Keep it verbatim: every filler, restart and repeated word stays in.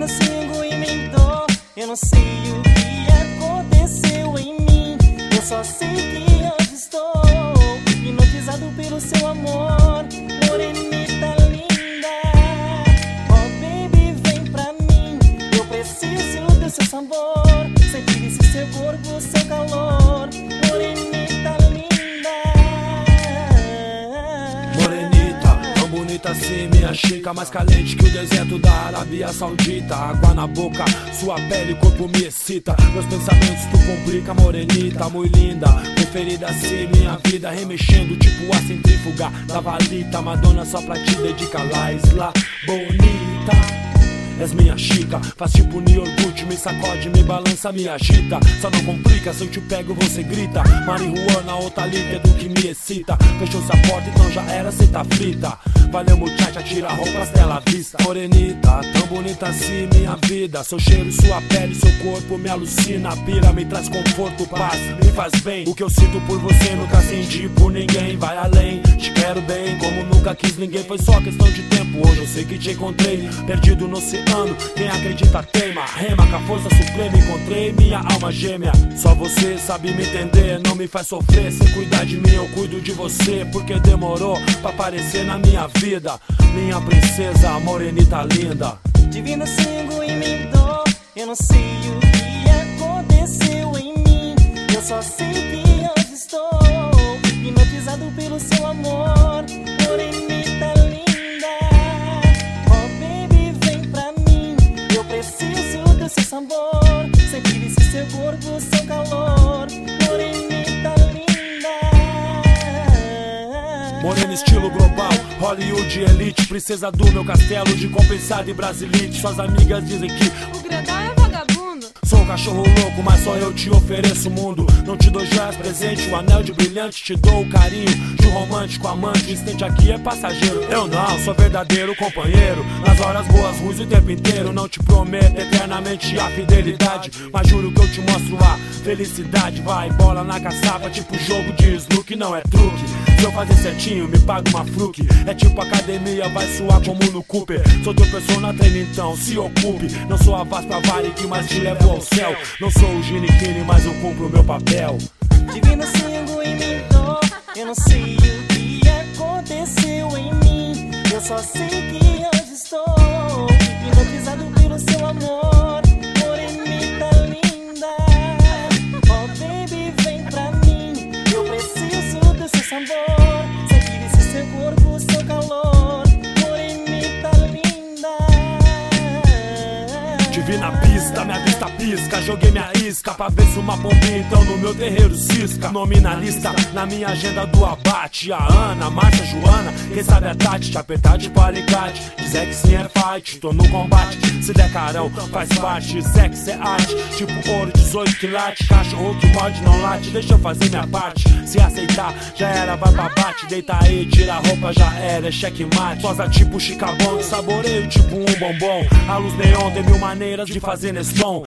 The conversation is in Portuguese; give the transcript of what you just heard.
Divina Singo inventou, eu não sei o que aconteceu em mim. Eu só sei que hoje estou hipnotizado pelo seu amor. Morenita linda, oh baby, vem pra mim. Eu preciso do seu sabor, sentir esse seu corpo, seu calor. Morenita linda, morenita, tão bonita assim, minha chica, mais caliente que o deserto da Arábia Saudita. Água na boca, sua pele, corpo me excita. Meus pensamentos tu complica, morenita, muito linda. Preferida assim, minha vida remexendo, tipo a centrífuga da valita. Madonna só pra te dedicar, lá, isla bonita. És minha chica, faz tipo New York, me sacode, me balança, me agita. Só não complica, se eu te pego você grita. Marihuana ou talita é do que me excita. Fechou-se a porta, então já era, cê tá frita. Valeu muchacha, tira a roupa, tela à vista. Morenita, tão bonita assim, minha vida. Seu cheiro, sua pele, seu corpo me alucina. Pira, me traz conforto, paz, me faz bem. O que eu sinto por você nunca senti por ninguém. Vai além, te quero bem, como nunca quis ninguém. Foi só questão de tempo, hoje eu sei que te encontrei. Perdido no oceano, quem acredita teima. Rema com a força suprema, encontrei minha alma gêmea. Só você sabe me entender, não me faz sofrer. Sem cuidar de mim eu cuido de você, porque demorou pra aparecer na minha vida. Minha princesa, morenita linda. Divina Singo inventou, eu não sei o que aconteceu em mim. Eu só sei que hoje estou hipnotizado pelo seu amor. Morenita linda, oh baby, vem pra mim. Eu preciso do seu sabor, sentir esse seu corpo, seu calor. Morenita linda, morena estilo global, Hollywood elite. Princesa do meu castelo, de compensado e brasilite. Suas amigas dizem que o grandão é vagabundo. sou um cachorro louco, mas só eu te ofereço o mundo. Não te dou joias, presente, o anel de brilhante. Te dou o carinho de um romântico amante. O instante aqui é passageiro. Eu não, sou verdadeiro companheiro. Nas horas boas, ruins o tempo inteiro. Não te prometo eternamente a fidelidade, mas juro que eu te mostro a felicidade. Vai, bola na caçapa, tipo jogo de snook, não é truque. Se eu fazer certinho, me paga uma fruque. É tipo academia, vai suar como no Cooper. Sou teu persona treino, então se ocupe. Não sou a Vaspa Varig, mas te levo ao céu. Não sou o Ginequine, mas eu cumpro o meu papel. Divina Singo inventou, eu não sei o que aconteceu em mim. Eu só sei que hoje estou hipnotizado pelo seu amor. Morenita linda, oh baby, vem pra mim. Eu preciso do seu sabor, sentir esse seu corpo, seu calor. Morenita linda, Divina pista, minha vista pisca. Joguei minha isca pra ver se uma bombinha então no meu terreiro cisca. Nome na lista, na minha agenda do abate. A Ana, Márcia, Joana, quem sabe a Tati. Te apertar de alicate, dizer que sim é fight. Tô no combate, se der carão faz parte. Sexo é arte, tipo ouro dezoito quilates. Cachorro que morde não late, deixa eu fazer minha parte. Se aceitar, já era, vai pra bate. Deita aí, tira a roupa, já era, é checkmate. Posa tipo chicabão, saboreio tipo um bombom. A luz neon tem mil maneiras de fazer nesse som.